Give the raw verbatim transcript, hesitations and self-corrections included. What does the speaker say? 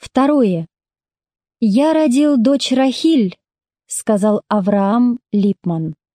Второе. «Я родил дочь Рахиль», — сказал Авраам Липман.